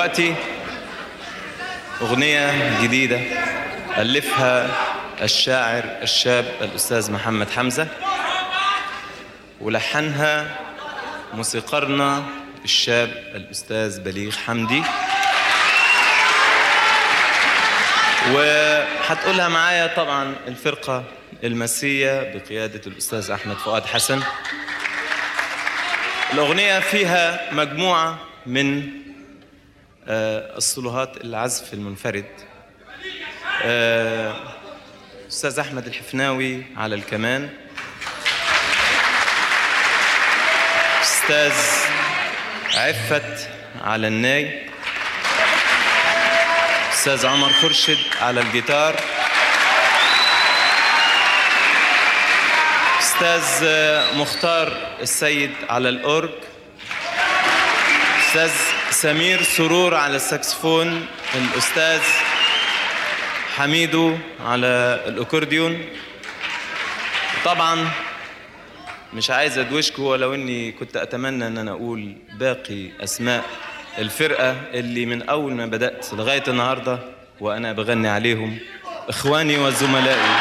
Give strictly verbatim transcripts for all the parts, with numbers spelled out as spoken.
دلوقتي أغنية جديدة ألفها الشاعر الشاب الأستاذ محمد حمزة، ولحنها موسيقارنا الشاب الأستاذ بليغ حمدي، وهتقولها معايا طبعا الفرقة المسية بقيادة الأستاذ أحمد فؤاد حسن. الأغنية فيها مجموعة من الصلوهات العزف المنفرد، أستاذ أحمد الحفناوي على الكمان، أستاذ عفت على الناي، أستاذ عمر خرشد على الجيتار، أستاذ مختار السيد على الأورج، أستاذ سمير سرور على الساكسفون، الأستاذ حميدو على الأكورديون. طبعا مش عايز أدوشكوا، ولو أني كنت أتمنى أن أنا أقول باقي أسماء الفرقة اللي من أول ما بدأت لغاية النهاردة وأنا بغني عليهم، إخواني وزملائي.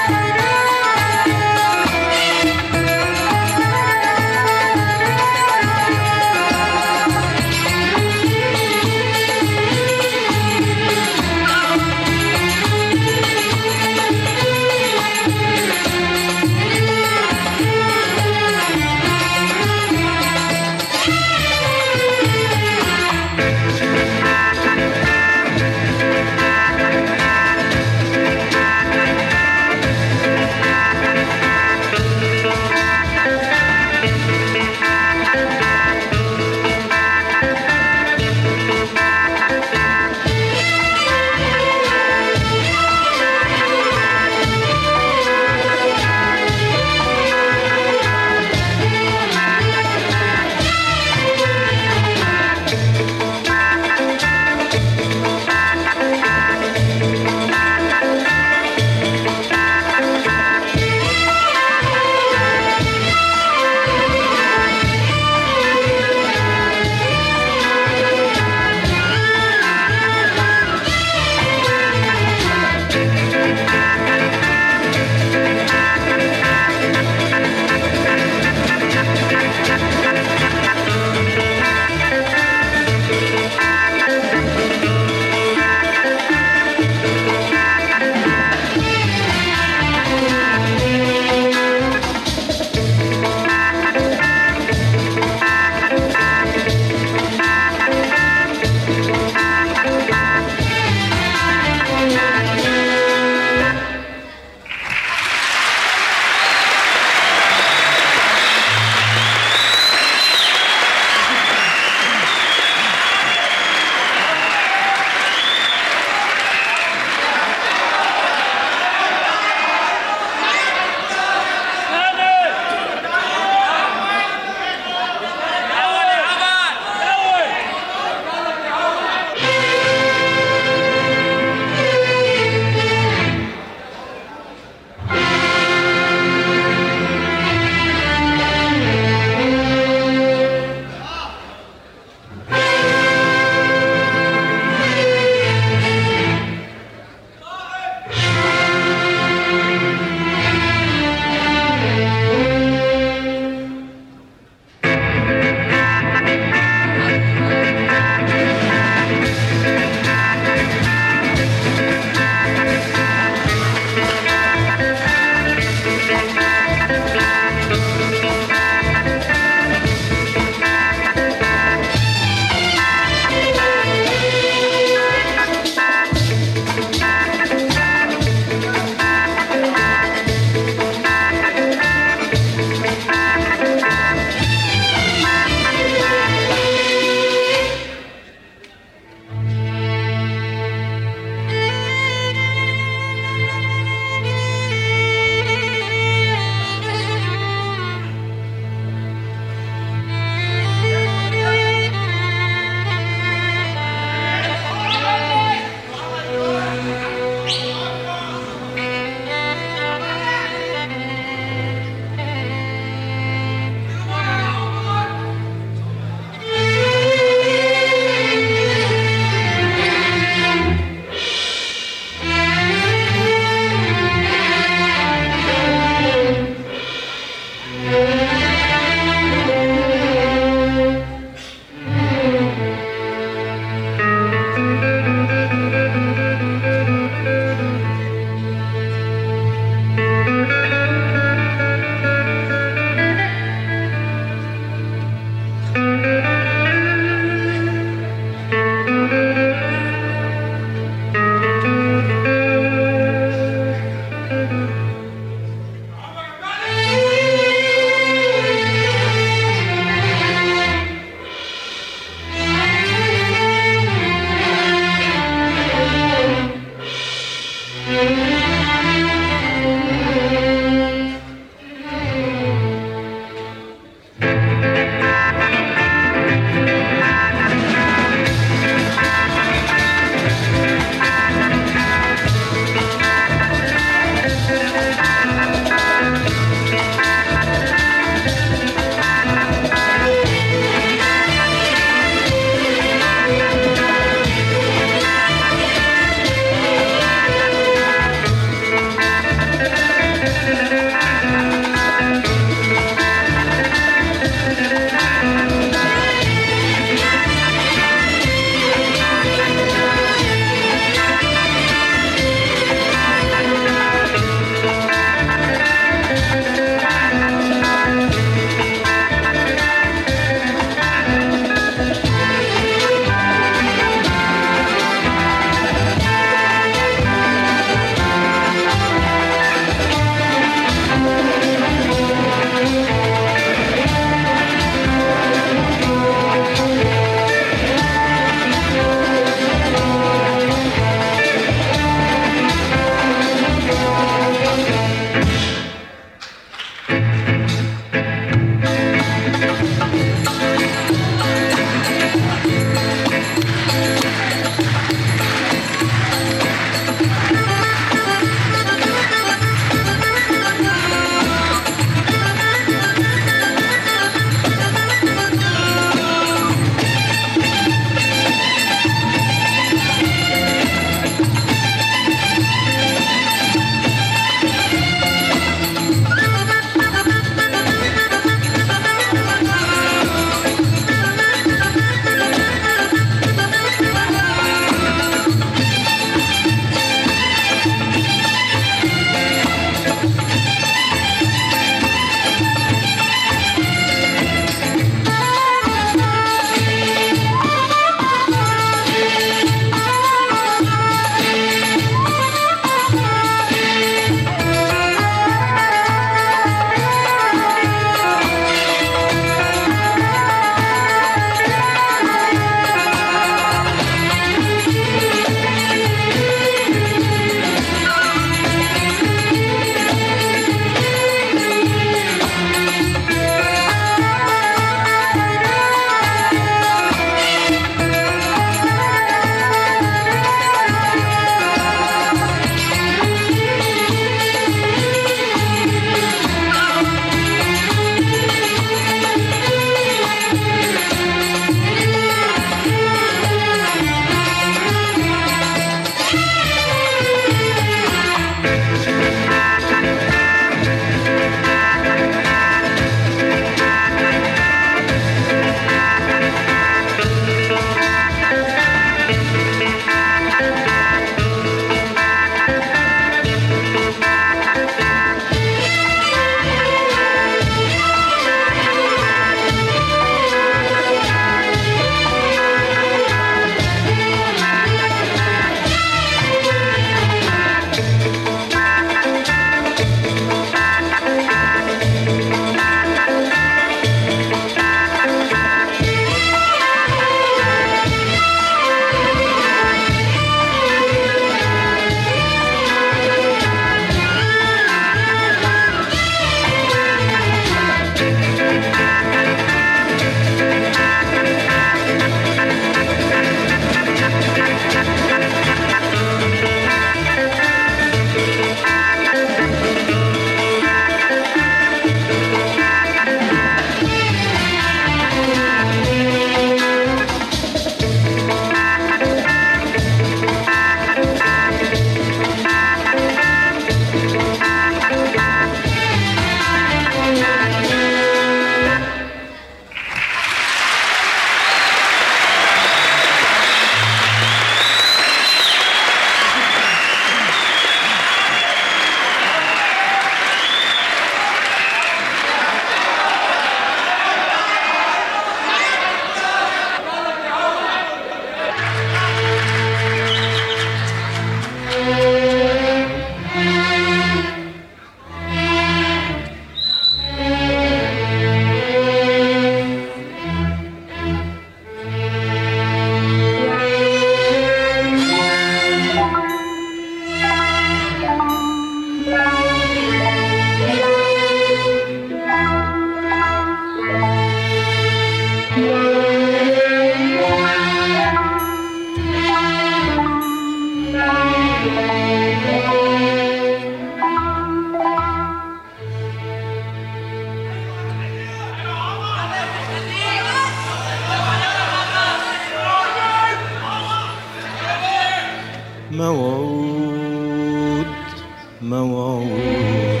موعود موعود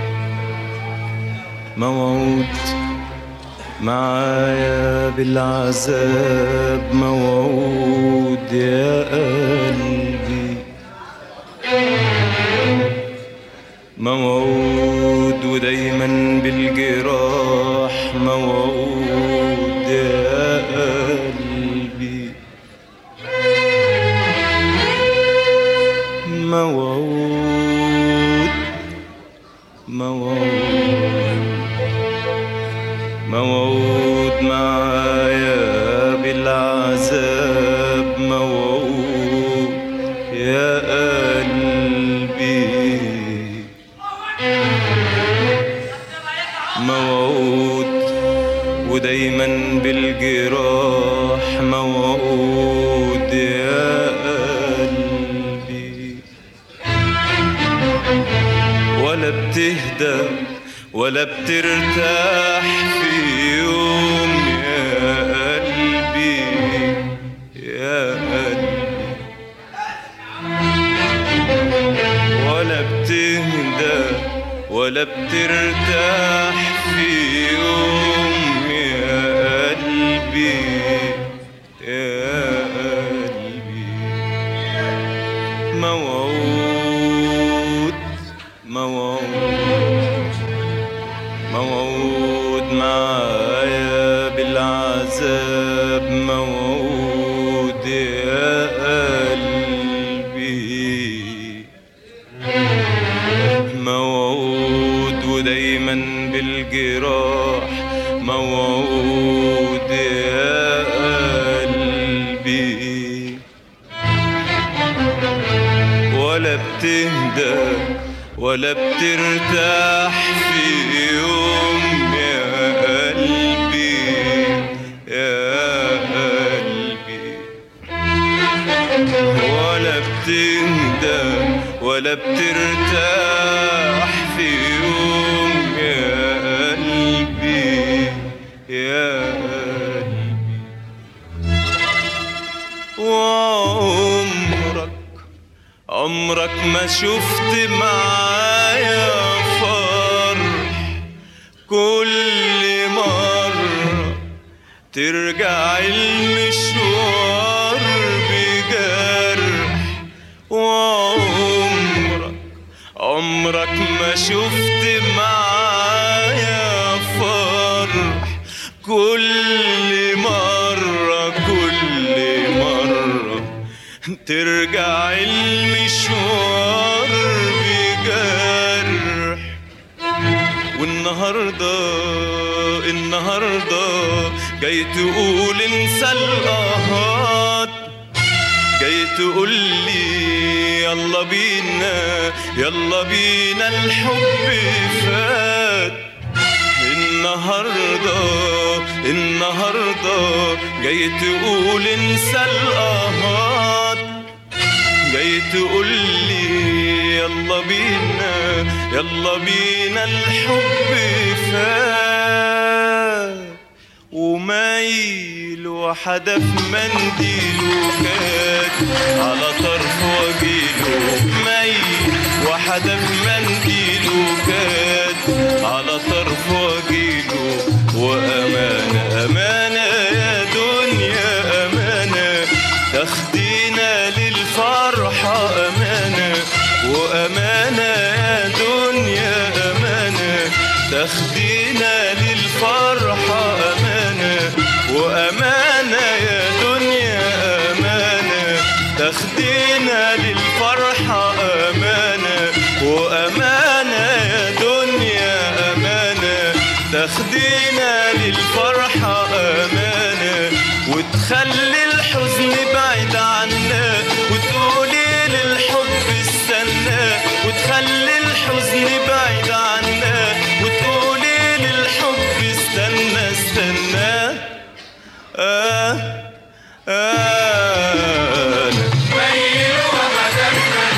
موعود معايا بالعذاب، موعود يا قلبي، موعود ودايما بالجراح، موعود يا قلبي، موعود موعود موعود معايا بالعذاب، موعود يا قلبي، موعود ودايما بالجراح، موعود يا قلبي، ولا بتهدى ولا بترتاح في يوم يا قلبي يا قلبي، ولا بتهدى ولا بترتاح في يوم يا قلبي يا قلبي، موعود موعود موعود معايا بالعذاب، موعود يا قلبي، موعود ودايما بالجراح، موعود يا قلبي، ولا بتهدى ولا بترتاح في يوم يا قلبي يا قلبي، ولا بتهدى ولا بترتاح في يوم يا قلبي يا قلبي، وعمرك عمرك ما شفت معايا فرح، كل مرة ترجع المشوار بجرح، وعمرك عمرك ما شفت معايا فرح، كل مرة كل مرة ترجع المشوار بجرح، والنهاردة النهاردة جاي تقول انسى القهات، جاي تقول لي يلا بينا يلا بينا الحب فات، النهاردة النهاردة جاي تقول انسى القهات، جاي تقول لي يلا بينا يلا بينا الحب فات، ومايل وحدف منديله كات على طرف وجيله، مايل وحدف منديله كات على طرف وجيله، وأمانة أمانة يا دنيا أمانة تاخدينا للفرحة، أمانة وأمانة يا دنيا أمانة تاخدينا للفرحة، أمانة وأمانة يا دنيا أمانة تاخدينا للفرحة، أمانة وأمانة يا دنيا أمانة تاخدينا للفرحة، أمانة وتخلي الحزن بعيد عنا، وتقولي للحب استنى، وتخلي الحزن بعيد عنا، وتقولي للحب استنى استنى آه آه ميل ومدام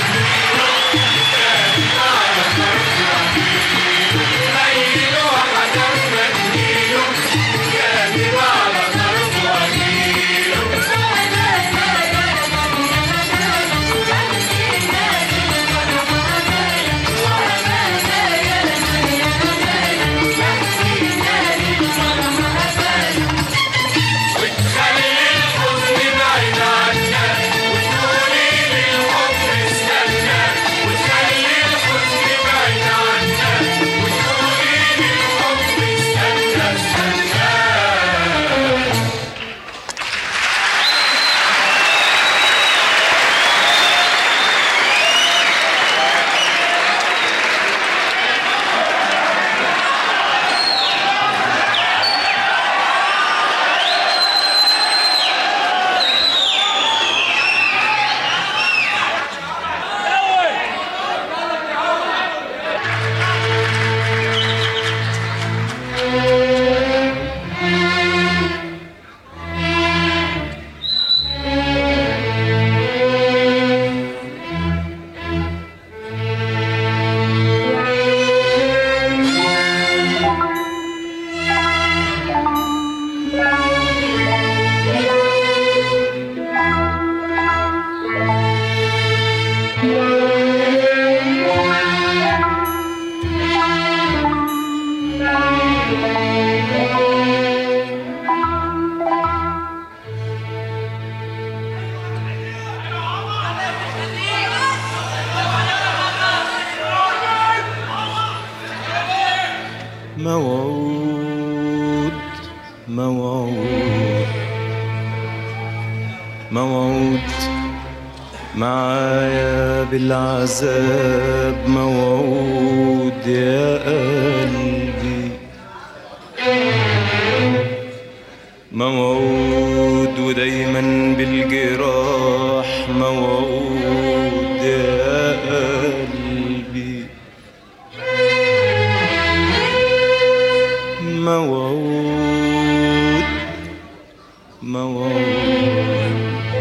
ميل ومدام منديله كاتب على طرف وجيله، موعود معايا بالعذاب، موعود يا قلبي، موعود ودايما بالجراح، موعود يا قلبي، موعود موعود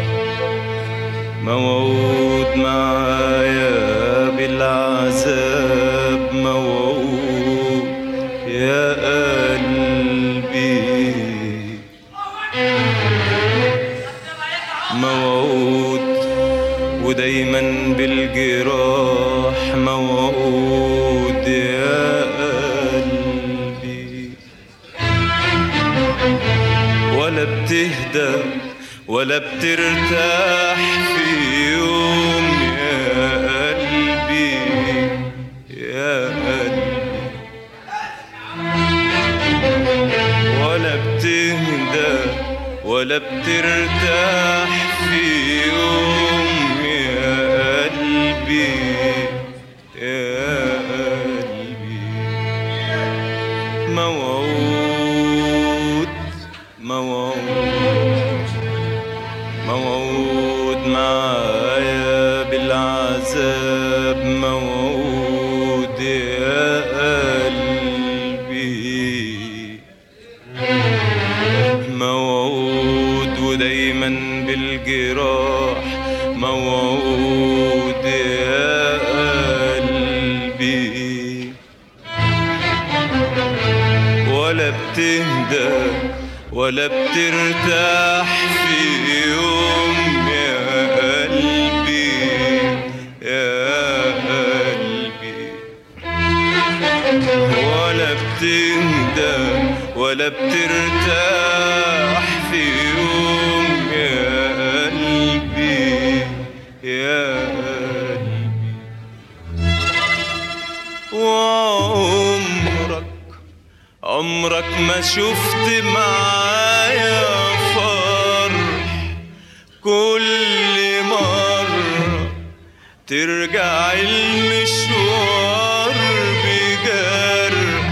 موعود معايا بالعذاب، موعود يا قلبي، موعود ودايما بالجراح، موعود يا قلبي، ولا بتهدى ولا بترتاح في يوم يا قلبي، يا قلبي، ولا بتهدى ولا بترتاح في يوم يا قلبي، يا قلبي، موعود موعود موعود معايا بالعذاب، موعود يا قلبي، موعود ودايما بالجراح، موعود يا قلبي، ولا بتهدى ولا بترتاح في يوم يا قلبي، يا قلبي، ولا بتهدى ولا بترتاح في يوم يا قلبي، يا قلبي، وعمرك عمرك ما شفت معايا فرح، كل مرة ترجع المشوار بجرح،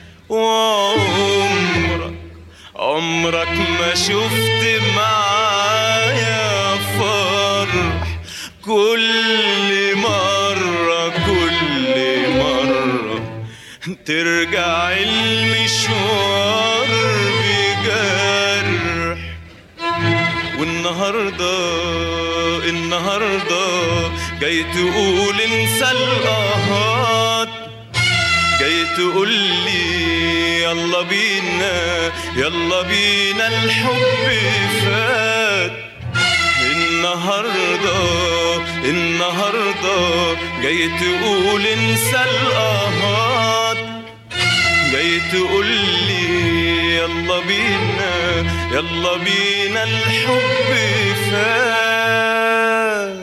وعمرك عمرك ما شفت معايا فرح، كل مرة كل مرة ترجع المشوار بجرح، والنهاردة النهاردة جاي تقول انسى القهات، جاي تقول لي يلا بينا يلا بينا الحب فات، النهاردة النهاردة جاي تقول انسى القهات، جاي تقول لي يلا بينا يلا بينا الحب فات،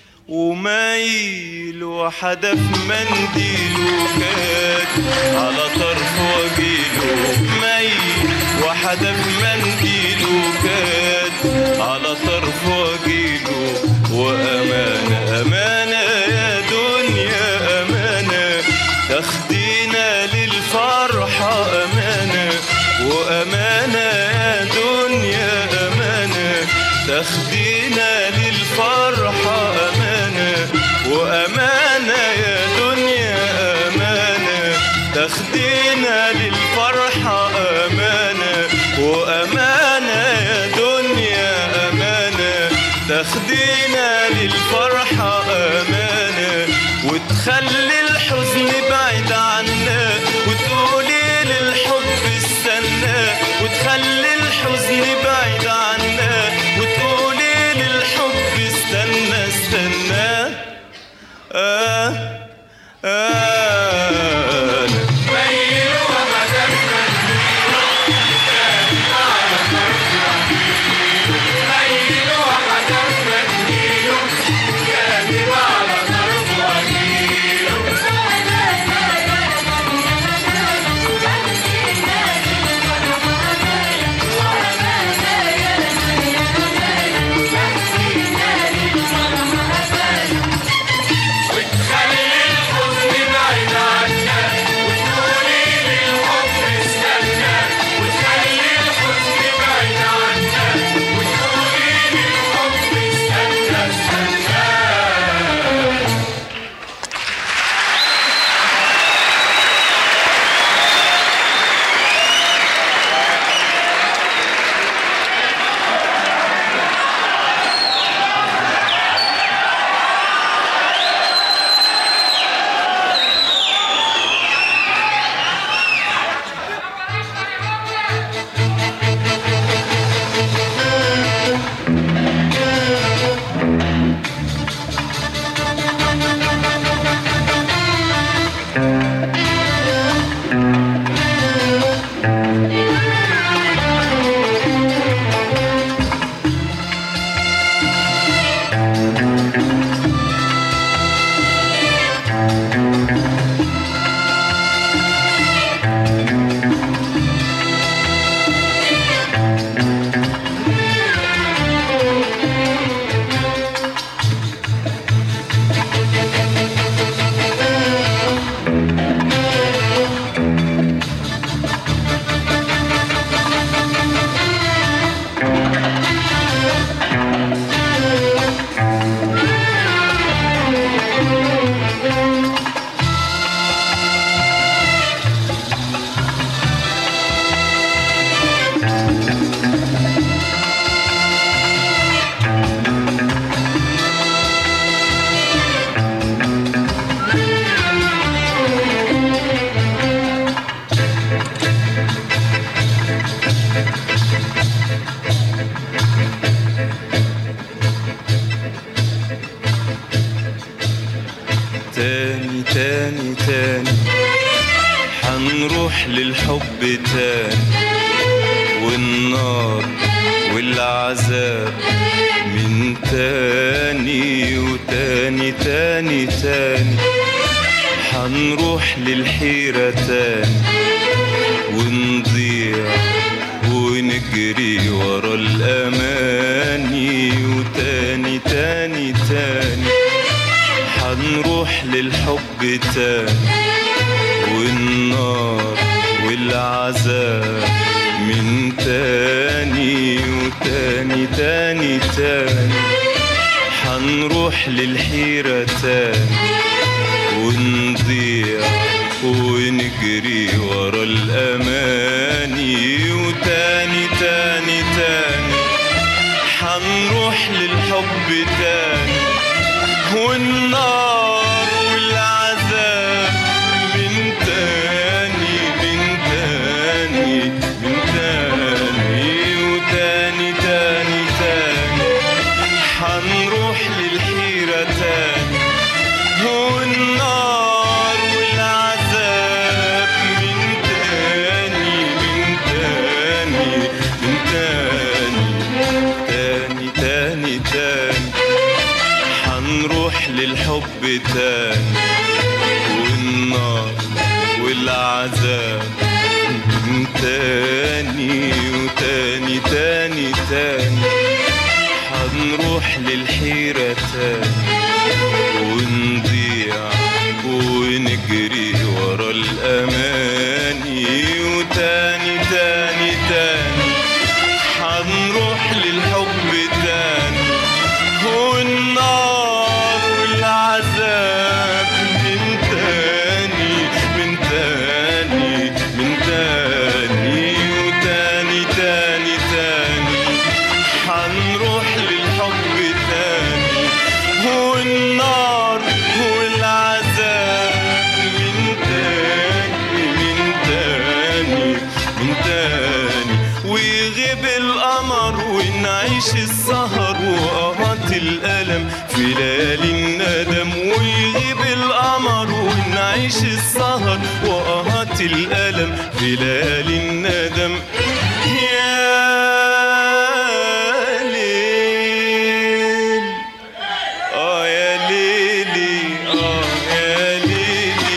ومايل وحدف منديله كات على طرف وجيله، مايل وحدف منديله كات على طرف وجيله، وأمانة أمانة يا دنيا أمانة تاخدينا للفرحة، أمانة وأمانة يا دنيا أمانة تاخدينا للفرحة، أمانة وأمانة يا دنيا أمانة تاخدينا للفرحة، أمانة وأمانة يا دنيا أمانة تاخدينا للفرحة، أمانة وتخلي الحزن بعيد عنا، وتقولي للحب استنى، وتخلي الحزن بعيد عنا، وتقولي للحب استنى استنى آه آه ميل وغدا ميل وغدا ميل حنروح للحب تاني، والنار والعذاب من تاني وتاني تاني تاني. حنروح للحيرة تاني ونضيع ونجري ورا الأماني وتاني تاني تاني. حنروح للحب تاني والنار والعذاب من تاني وتاني تاني تاني. حنروح للحيرة تاني ونضيع ونجري ورا الأماني وتاني تاني تاني. حنروح للحب تاني والنار والعذاب من تاني من تاني من تاني وتاني تاني تاني. حنروح للحيرة تاني والنار والعذاب من تاني من تاني من تاني تاني تاني تاني. حنروح للحب تاني والنار والعذاب من تاني وتاني تاني تاني. حنروح للحيرة تاني ونضيع ونجري ورا الأماني وتاني تاني تاني. حنروح للحب تاني والنار والعذاب من تاني من تاني من تاني وتاني تاني تاني. حنروح للحب تاني والنار والعذاب من تاني من تاني من تاني. ويغيب القمر ونعيش السهر وقهات الألم في ليالي الندم. ويغيب القمر ونعيش السهر وقهات الألم في ليالي الندم. يا ليل آه يا ليلي آه يا ليلي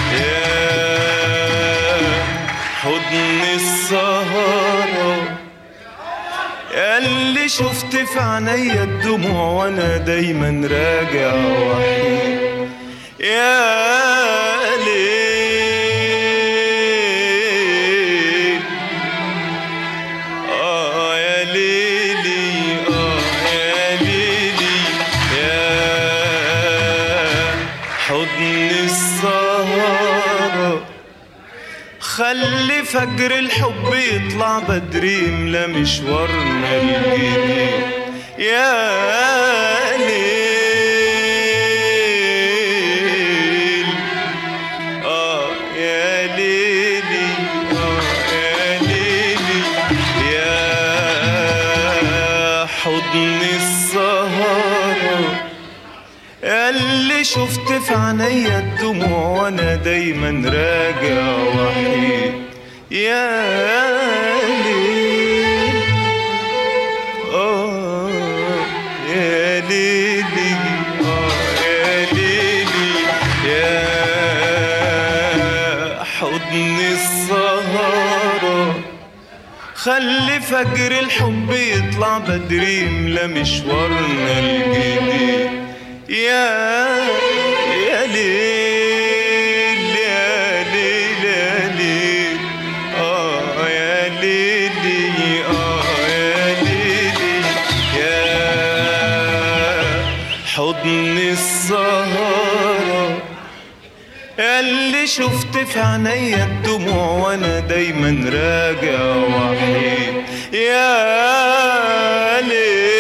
يا حضن السهرة ياللي شفت في عينيا الدموع وانا دايما راجع وحيد. يا ليل آه يا ليلي آه يا ليلي يا حضن السهرة. خلي فجر الحب يطلع بدري يملى مشوارنا الجديد. يا ليل آه يا ليلي آه يا ليلي يا حضن السهرة اللي شفت في عينيا الدموع وانا دايما راجع وحيد. يا ليل آه يا ليلي آه يا ليلي يا حضن السهرة. خلي فجر الحب يطلع بدري يملى مشوارنا الجديد. يا يا ليل يا ليل يا ليل آه يا ليلي آه يا ليلي يا حضن السهرة اللي شفت في عينيا الدموع وانا دايما راجع وحيد. يا ليل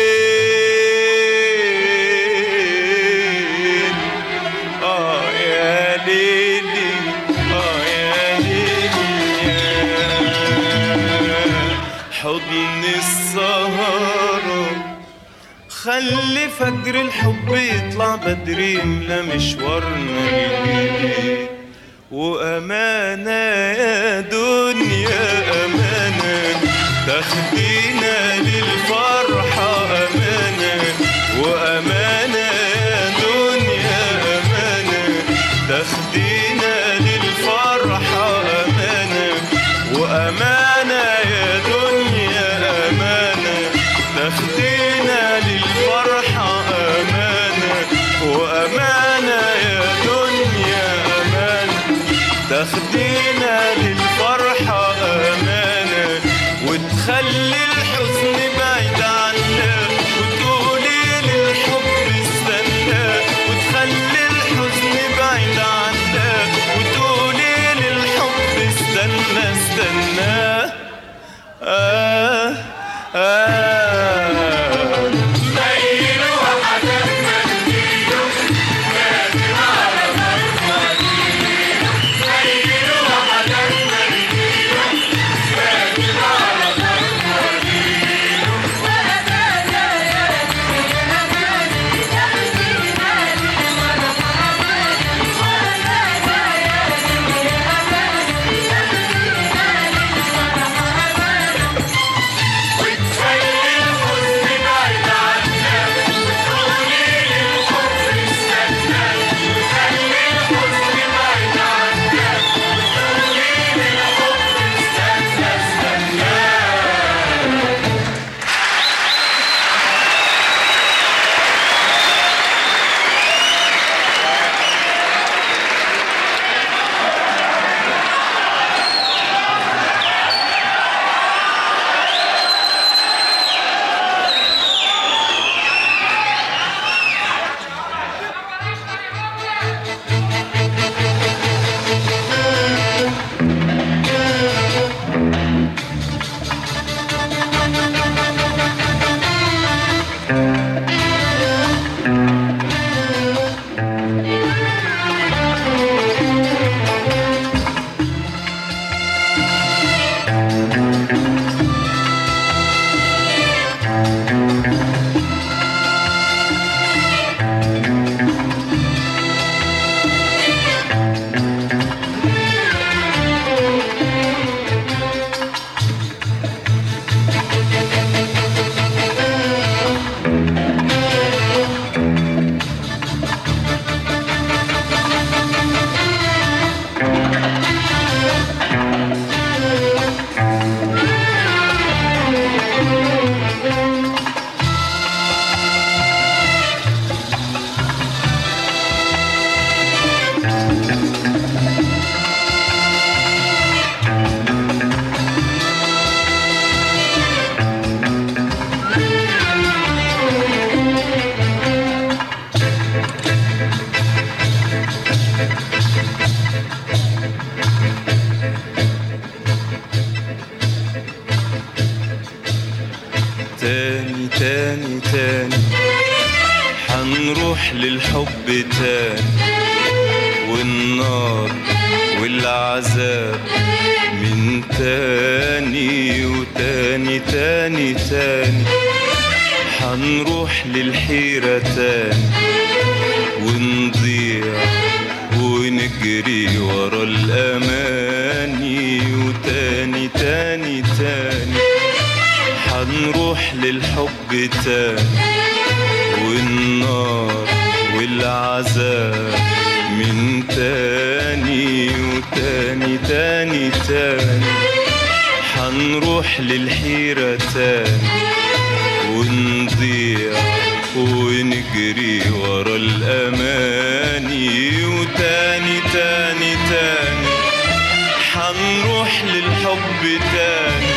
حضن السهرة. خلي فجر الحب يطلع بدري يملى مشوارنا الجديد. وأمانة يا دنيا أمانة تاخدينا للفرحة أمانة وأمانة يا دنيا أمانة تاخدينا للفرحة أمانة وأمانة يا دنيا أمانة تاخدينا للفرحة أمانة وأمانة يا دنيا أمانة تاخدينا للفرحة أمانة وتخلي الحزن بعيد عنا وتقولي للحب استنى وتخلي الحزن بعيد عنا وتقولي للحب استنى استنى آه آه ميل وحدك منديله كاتب على مرمديله ميل وحدك منديله كاتب على مرمديله وأمانة يا دنيا أمانة تاخدينا للفرحة أمانة وأمانة يا دنيا أمانة تاخدينا للفرحة أمانة وتخلي الحزن بعيد عنا وتقولي للحب استنى وتخلي الحزن بعيد عنا وتقولي للحب استنى استنى تاني تاني تاني حنروح للحب تاني والنار والعذاب من تاني وتاني تاني تاني حنروح للحيرة تاني ونضيع ونجري ورا الأماني وتاني تاني تاني حنروح للحب تاني والنار والعذاب من تاني وتاني تاني تاني حنروح للحيرة تاني ونضيع ونجري ورا الأماني وتاني تاني تاني حنروح للحب تاني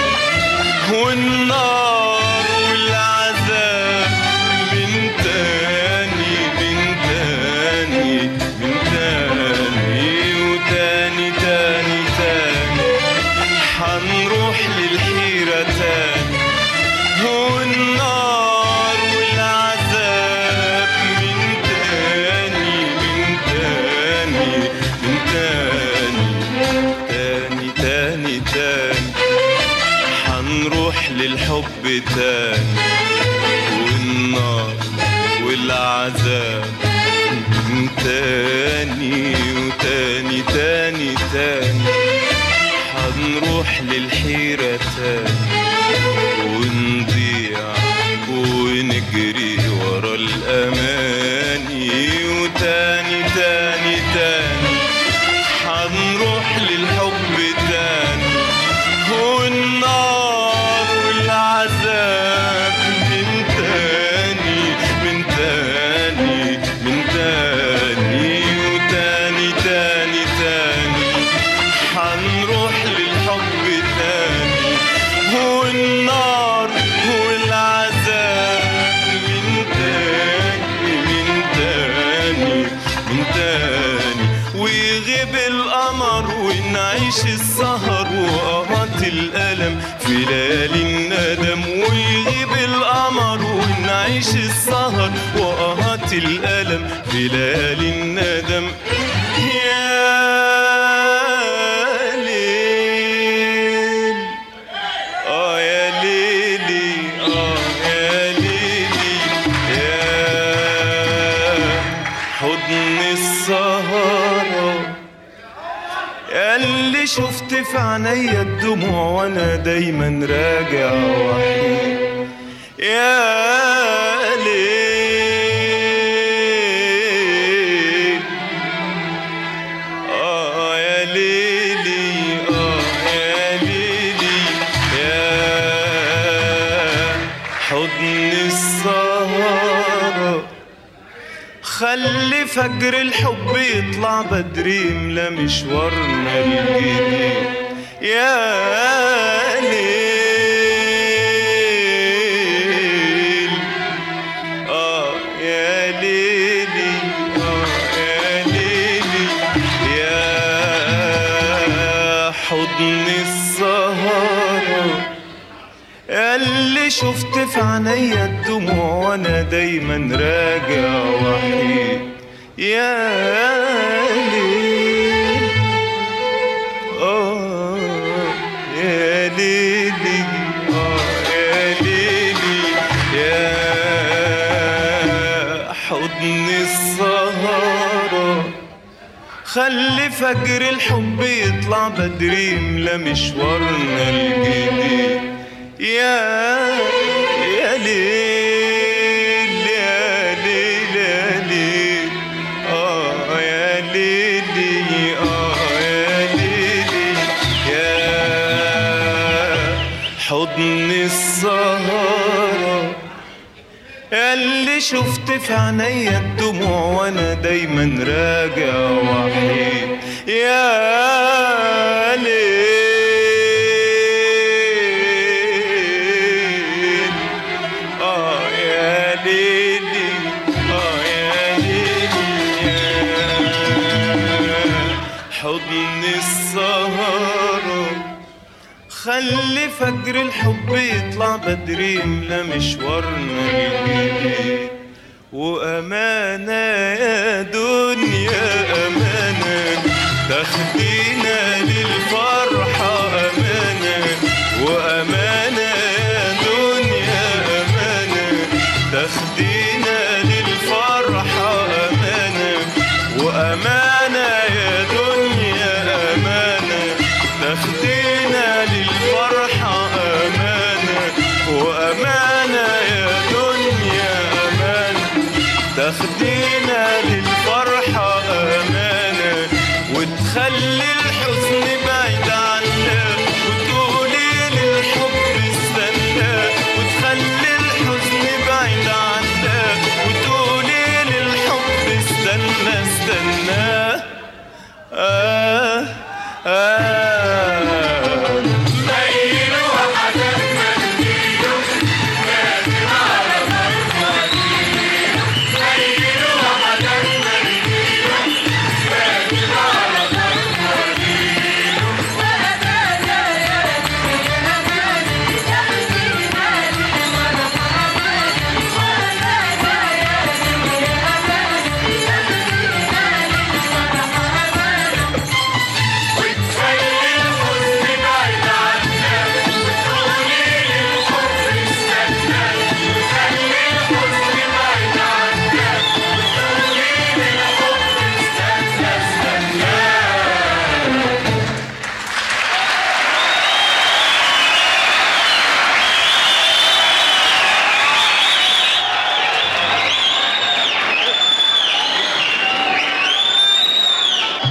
والنار والعذاب من تاني من تاني من تاني وتاني تاني تاني حنروح للحيرة تاني والنار والعذاب من تاني من تاني من تاني تاني تاني تاني حنروح للحب تاني والنار والعذاب من تاني وتاني تاني ونجري ورا الأماني، وتاني تاني تاني حنروح للحب تاني، والنار والعذاب من تاني من تاني من تاني، وتاني تاني تاني حنروح للحب تاني، والنار والعذاب من تاني من تاني من تاني، ويغيب القمر ونعيش السهر وقهات الألم في ليالي الندم، ويغيب القمر ونعيش السهر وقهات الألم في ليالي الندم. يا ليل آه يا ليلي آه يا ليلي، يا حضن السهرة اللي شفت في عينيا الدموع وانا دايما راجع وحيد. يا ليل آه يا ليلي آه يا ليلي، يا حضن السهرة خلي فجر الحب يطلع بدري يملى مشوارنا الجديد. يا ليل آه يا ليلي آه يا ليلي، يا حضن السهرة اللي شفت في عينيا الدموع وانا دايما راجع وحيد. يا ليل آه يا ليلي آه يا ليلي، يا حضن السهرة خلي فجر الحب يطلع بدري يملى مشوارنا الجديد. يا يا ليل يا ليل يا ليل آه يا ليلي آه يا ليلي، يا حضن السهرة اللي شفت في عينيا الدموع وانا دايما راجع وحيد. يا ليل آه يا ليلي آه يا ليلي، يا حضن السهرة خلي فجر الحب يطلع بدري يملى مشوارنا الجديد. وأمانة يا دنيا أمانة تاخدينا للفرحة أمانة، وأمانة يا دنيا أمانة تاخدينا للفرحة أمانة، وأمانة يا دنيا أمانة تاخدينا للفرحة أمانة، وأمانة يا دنيا أمانة تاخدينا للفرحة أمانة، وتخلي الحزن بعيد عنا وتقولي للحب استنى، وتخلي الحزن بعيد عنا وتقولي للحب استنى استنى. آه آه ميلوا وحدك منديله لازم على فرق وديله، ميلوا وحدك منديله لازم على فرق وديله، وأمانة يا دنيا أمانة تاخدينا للفرحة أمانة، وأمانة يا دنيا أمانة تاخدينا للفرحة أمانة،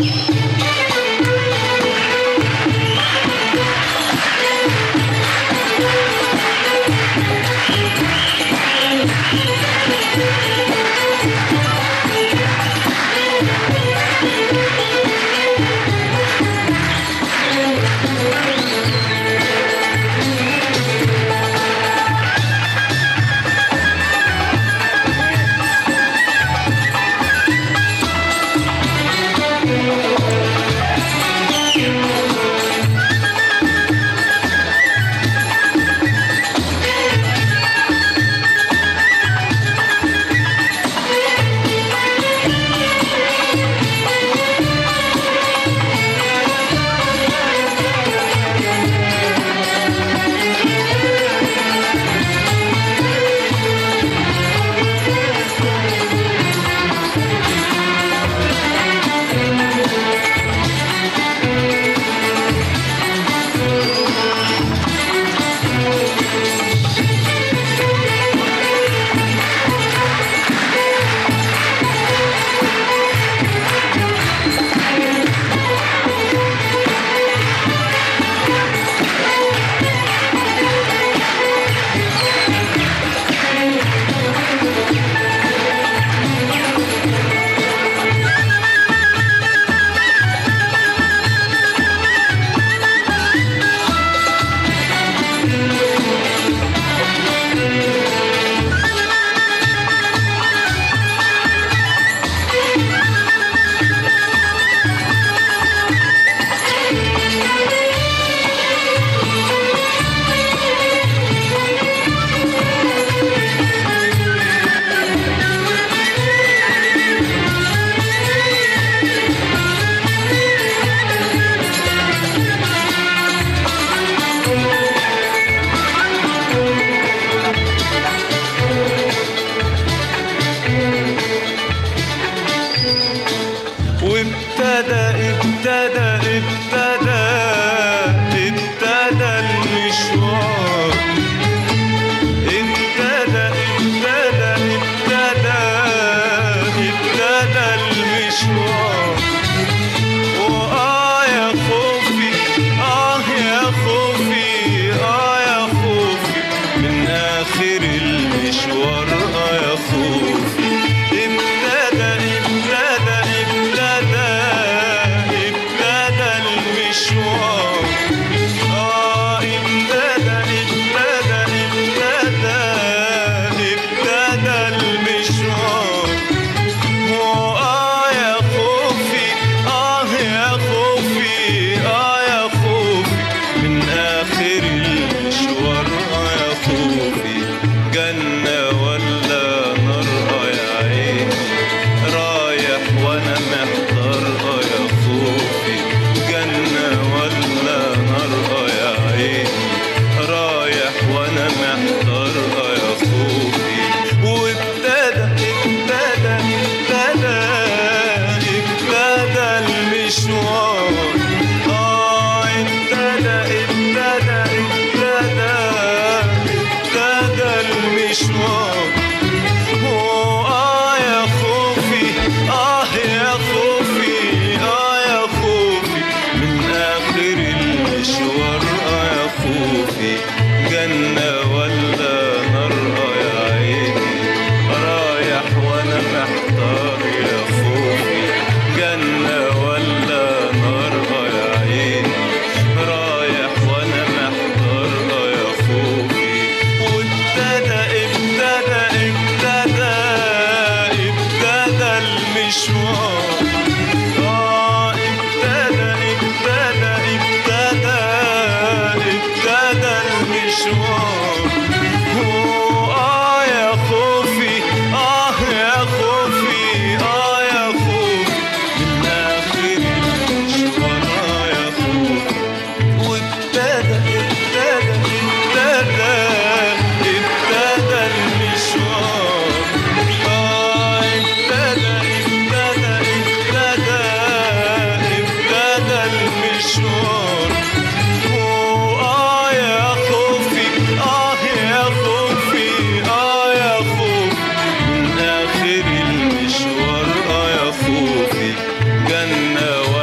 وابتدى ابتدى ابتدى ابتدى المشوار ابتدى ابتدى ابتدى ابتدى المشوار وآه يا خوفي آه يا خوفي آه يا خوفي من آخر المشوار آه يا خوفي ابتدى ابتدى ابتدى ابتدى المشوار آه ابتدى ابتدى ابتدى ابتدى المشوار وآه يا خوفي آه يا خوفي آه يا خوفي من آخر المشوار آه يا خوفي جنة ولا نار آه يا عيني رايح وأنا محتار آه يا خوفي جنة ولا نار آه يا عيني رايح وأنا محتار آه يا خوفي وابتدى ابتدى ابتدى ابتدى المشوار آه ابتدى ابتدى ابتدى ابتدى المشوار آه يا خوفي آه يا خوفي آه يا خوفي من آخر المشوار آه يا خوفي جنة ولا نار آه يا عيني رايح وأنا محتار يا خوفي جنة ولا نار آه يا عيني رايح وأنا محتار آه يا خوفي وابتدى ابتدى ابتدى ابتدى المشوار آه ابتدى ابتدى ابتدى ابتدى المشوار آه يا خوفي آه يا خوفي آه يا خوفي من آخر المشوار آه يا خوفي وابتدى ابتدى ابتدى ابتدى المشوار آه ابتدى ابتدى ابتدى ابتدى المشوار آه يا خوفي آه يا خوفي آه يا خوفي من آخر المشوار آه يا خوفي جنة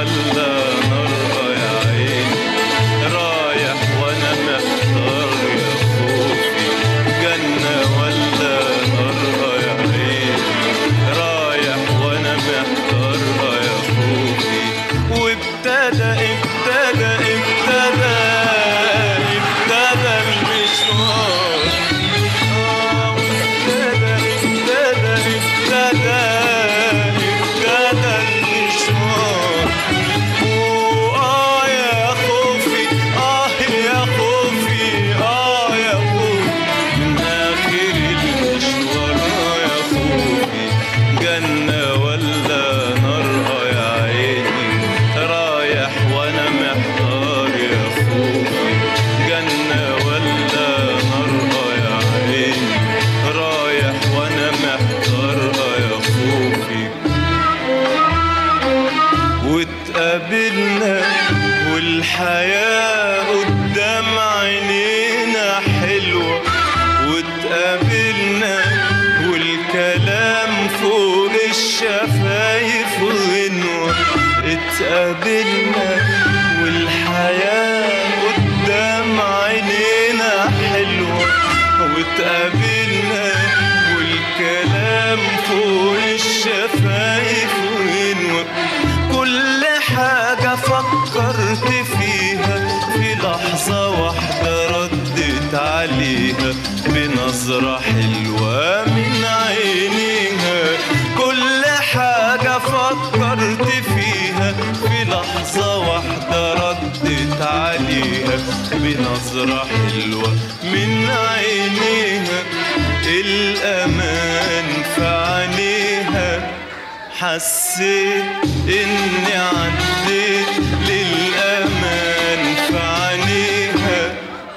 واتقابلنا والحياة قدام عينينا حلوة، واتقابلنا والكلام فوق الشفايف غنوة. كل حاجة فكرت فيها في لحظة واحدة ردت عليها بنظرة حلوة من عينيها. كل حاجة فكرت فيها في لحظة واحدة ردت عليها بنظرة حلوة من عينيها. الأمان في عينيها، حسيت إني عديت للأمان في عينيها.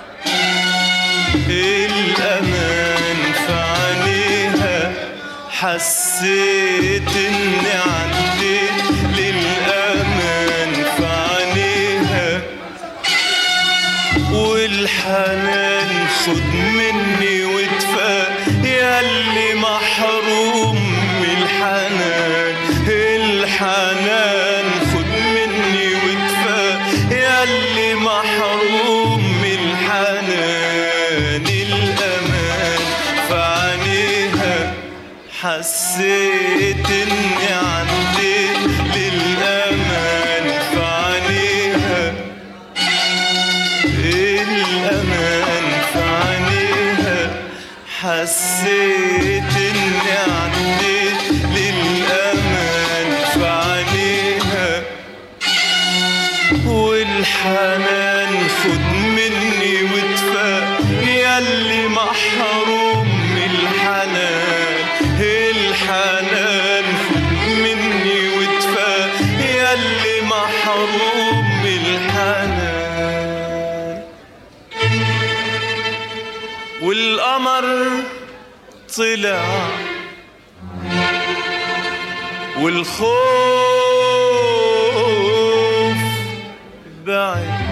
الأمان في عينيها، حسيت إني عديت للأمان في عينيها. والحنان خد مني وادفى ياللي محروم من الحنان. الحنان خد مني وادفى ياللي محروم من الحنان. الأمان في عينيها، حسيت إني عديت للأمان في عينيها. الأمان في عينيها، حسيت إني عديت للأمان في عينيها. والحنان خد مني وادفى ياللي محروم من الحنان. الحنان خد مني وادفى ياللي محروم من الحنان. والقمر طلع والخوف بعد.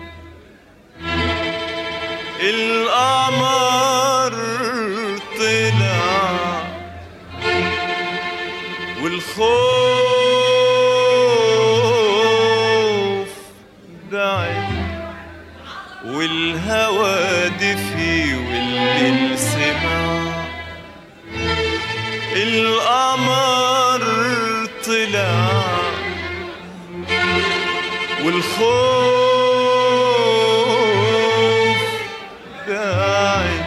القمر طلع والخوف بعد، والهوى دفي والليل سمع. القمر طلع والخوف بعد،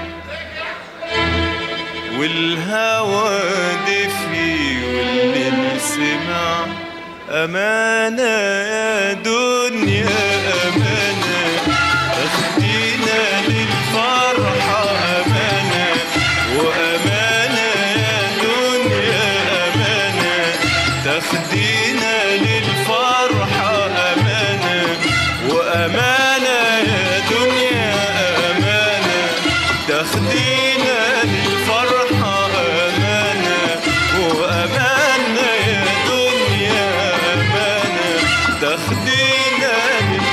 والهوى دفي والليل سمع. أمانة يا دنيا أمانة، تاخدينا للفرحة أمانة. وأمانة يا دنيا أمانة، تاخدينا للفرحة أمانة. وأمانة يا دنيا أمانة، تاخدينا للفرحة أمانة. وأمانة يا دنيا أمانة، تاخدينا للفرحة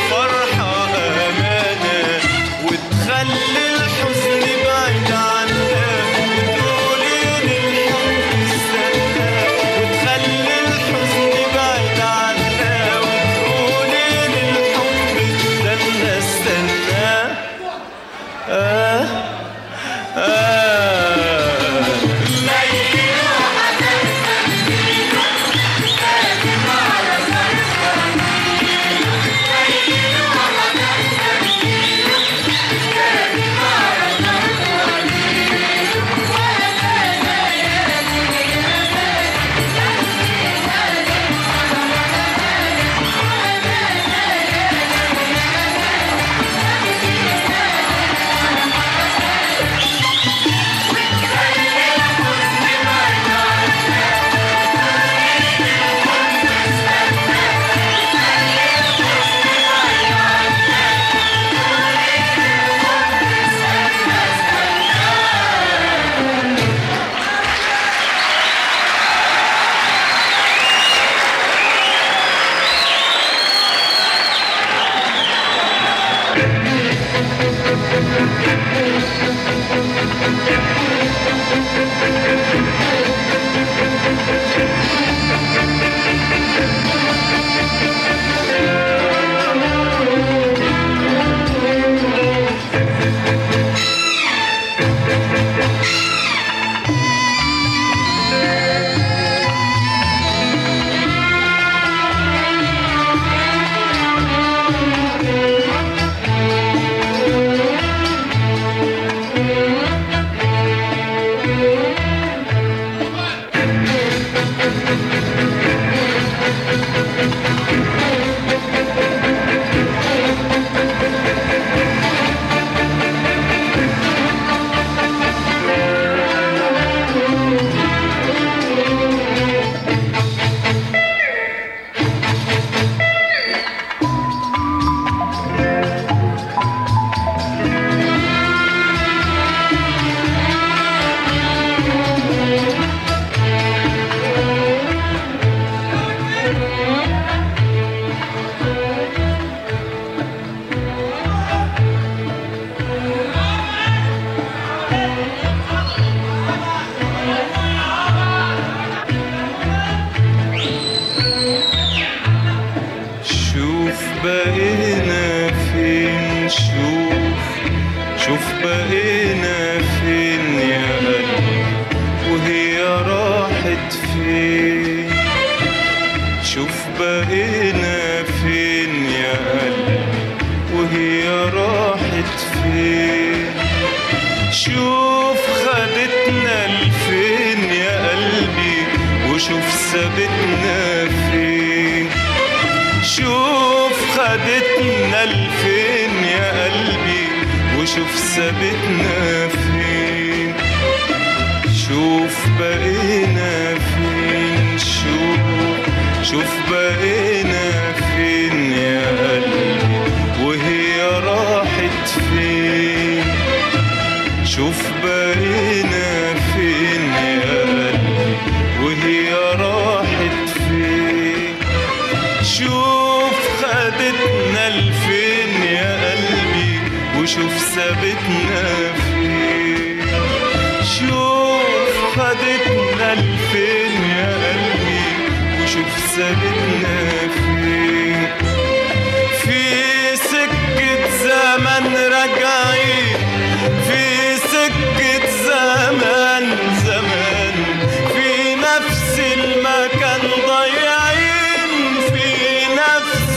راحت فين، شوف بقينا فين يا قلبي وهي راحت فين، شوف خدتنا لفين يا قلبي وشوف سابتنا فين، شوف خدتنا لفين يا قلبي وشوف سابتنا فين، شوف بقينا فين، شوف شوف بقينا فين يا قلبي وهي راحت فين، شوف بقينا فين يا قلبي وهي راحت فين، شوف خدتنا لفين يا قلبي وشوف سابتنا فين، شوف خدتنا لفين يا قلبي وشوف سابتنا فين، في سكة زمن راجعين، في سكة زمان زمان، في نفس المكان ضايعين، في نفس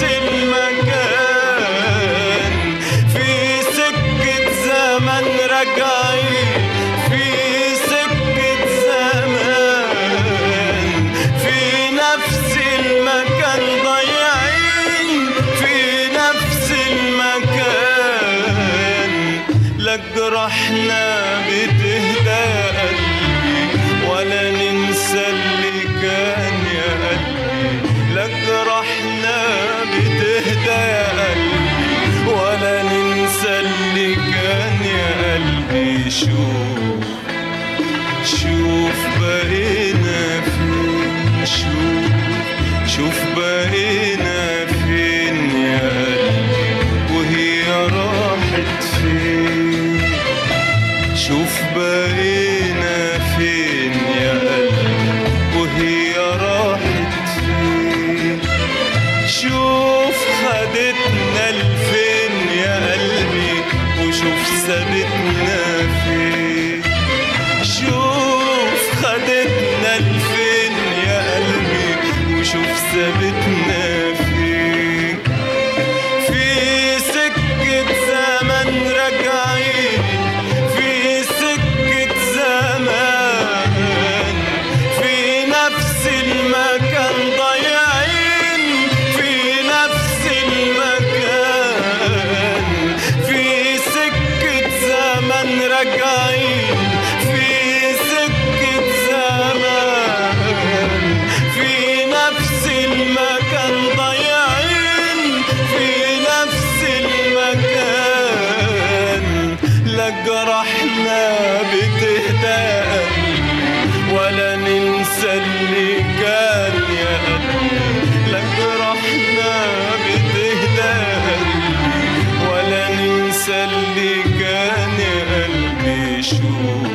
المكان، في سكة زمن راجعين، في سكة زمان، في نفس المكان ضايعين، في نفس المكان، لا جرحنا بتهدى قلبي ولا ننسى اللي كان يا قلبي، لا جرحنا بتهدى يا قلبي ولا ننسى اللي كان يا قلبي، شوف شوف بقينا فين، شوف شوف بقينا فين يا قلبي وهي راحت فين، شوف بقينا فين يا قلبي وهي راحت فين، شوف خدتنا لفين يا قلبي وشوف سابتنا فين، شوف خدتنا لفين يا قلبي وشوف سابتنا فين، في سكة زمن راجعين، في سكة زمان، في نفس المكان ضايعين، في نفس المكان، في سكة زمن راجعين، في سكة زمان، في نفس المكان ضايعين، في نفس المكان، لا جرحنا بتهدى ولا ننسى اللي كان يا قلبي، لا جرحنا بتهدى ولا ننسى اللي كان يا قلبي، شوف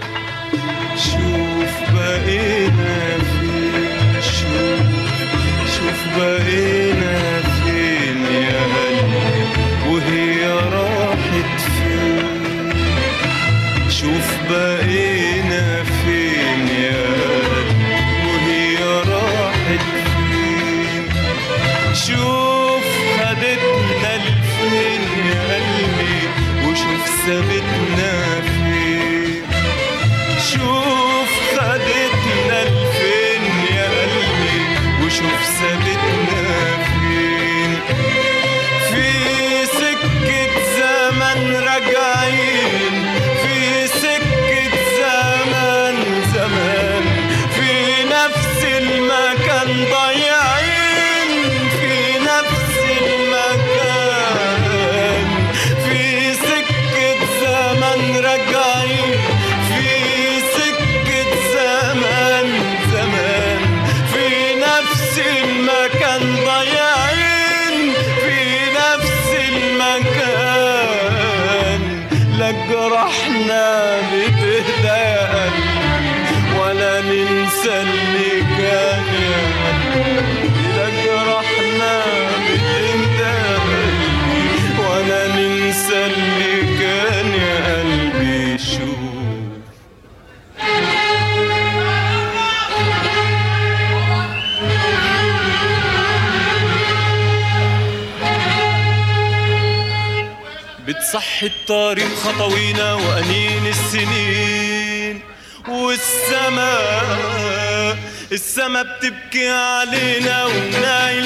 شوف بقينا فين، شوف شوف بقينا فين يا قلبي وهي راحت فين، شوف بقينا فين يا قلبي وهي راحت فين، شوف خدتنا لفين يا قلبي وشوف سابتنا فين، شوف خدتنا لفين يا قلبي وشوف سابتنا فين، في سكة زمن راجعين، في سكة زمان زمان، في نفس المكان ضايعين، في نفس المكان، في سكة زمن راجعين، في سكة زمان زمان، في نفس المكان ضايعين، في نفس المكان، لا جرحنا بتهدى ولا ننسى اللي كان يا قلبي، بتصحي الطريق خطوينا وأنين السنين، والسماء السما بتبكي علينا، والناي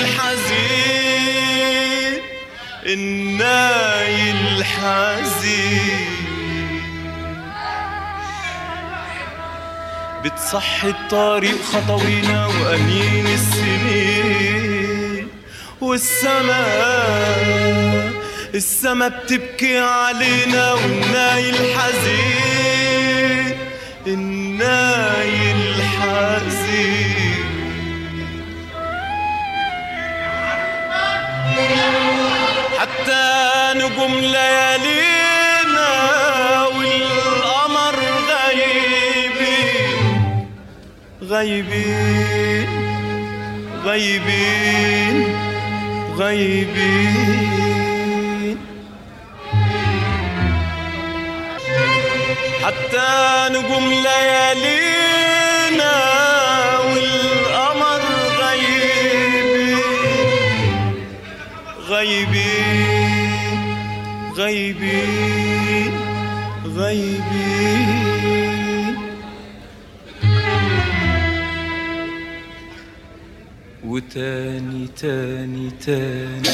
الحزين الناي الحزين. بتصحي الطريق خطوينا وأنين السنين، والسماء السما بتبكي علينا، والناي الحزين الناي الحزين. حتى نجوم ليالينا والقمر غايبين غايبين غايبين غايبين. حتى نجوم ليالينا والقمر غايبين غايبين غايبين غايبين. وتاني تاني تاني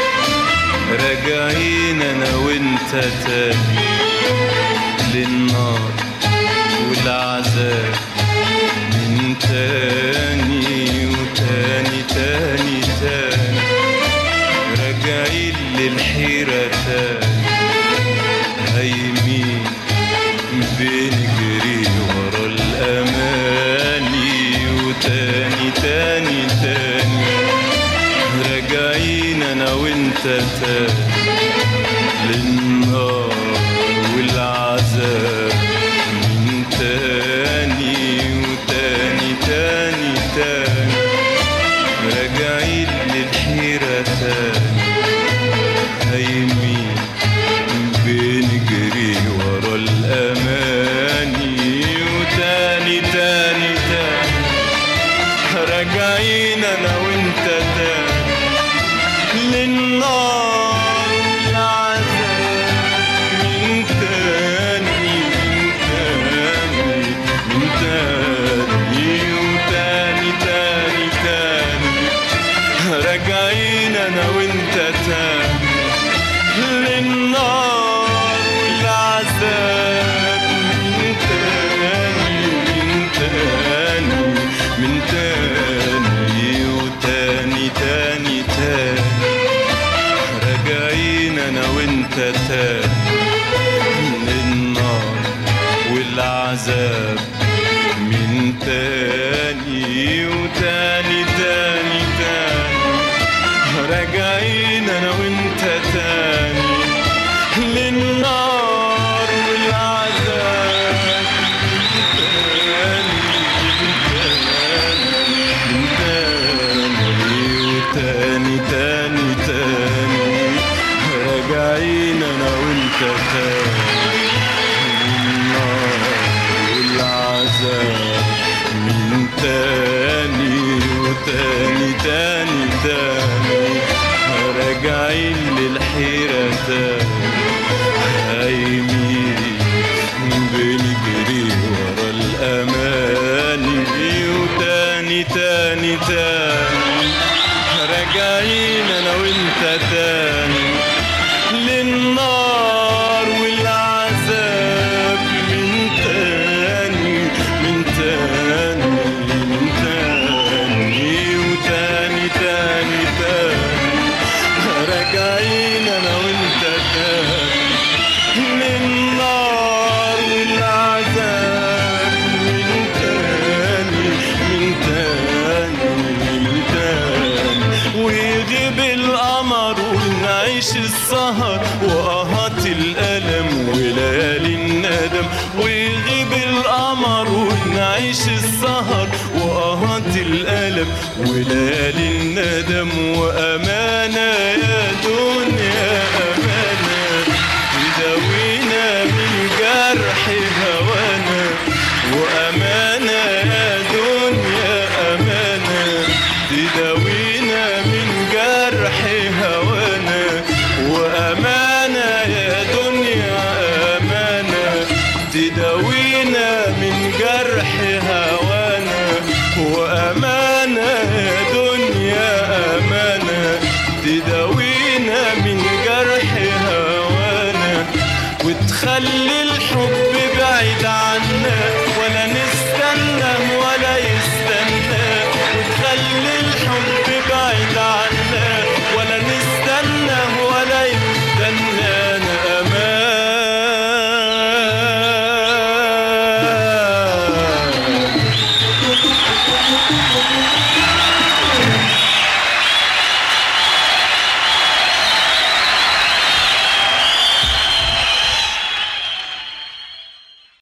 راجعين انا وانت تاني للنار والعذاب من تاني. وتاني تاني تاني راجعين للحيرة تاني، هايمين بنجري ورا الأماني. وتاني تاني تاني راجعين أنا وإنت تاني للنار والعذاب من تاني. وتاني تاني تاني راجعين للحيرة تاني، هايمين بنجري ورا الأماني. وتاني تاني تاني راجعين أنا وإنت تاني للنار والعذاب من تاني من تاني من تاني. وتاني تاني تاني راجعين أنا وإنت تاني للنار والعذاب من تاني من تاني من تاني. وتاني تاني تاني راجعين أنا وإنت تاني للنار والعذاب من تاني. وتاني تاني تاني راجعين أنا وإنت تاني للنار والعذاب من تاني. وتاني تاني تاني راجعين أنا وإنت تاني للنار والعذاب من تاني. وتاني تاني تاني راجعين للحيرة تاني، هايمين بنجري ورا الأماني. وتاني تاني تاني راجعين أنا وإنت تاني للنار والعذاب من تاني من تاني من تاني. وتاني تاني تاني راجعين أنا وإنت تاني للنار والعذاب من تاني من تاني من تاني. ويغيب القمر ونعيش السهر وقهات الألم وليالي الندم. ويغيب القمر ونعيش السهر وقهات الألم وليالي الندم. وأمانة يا دنيا أمانة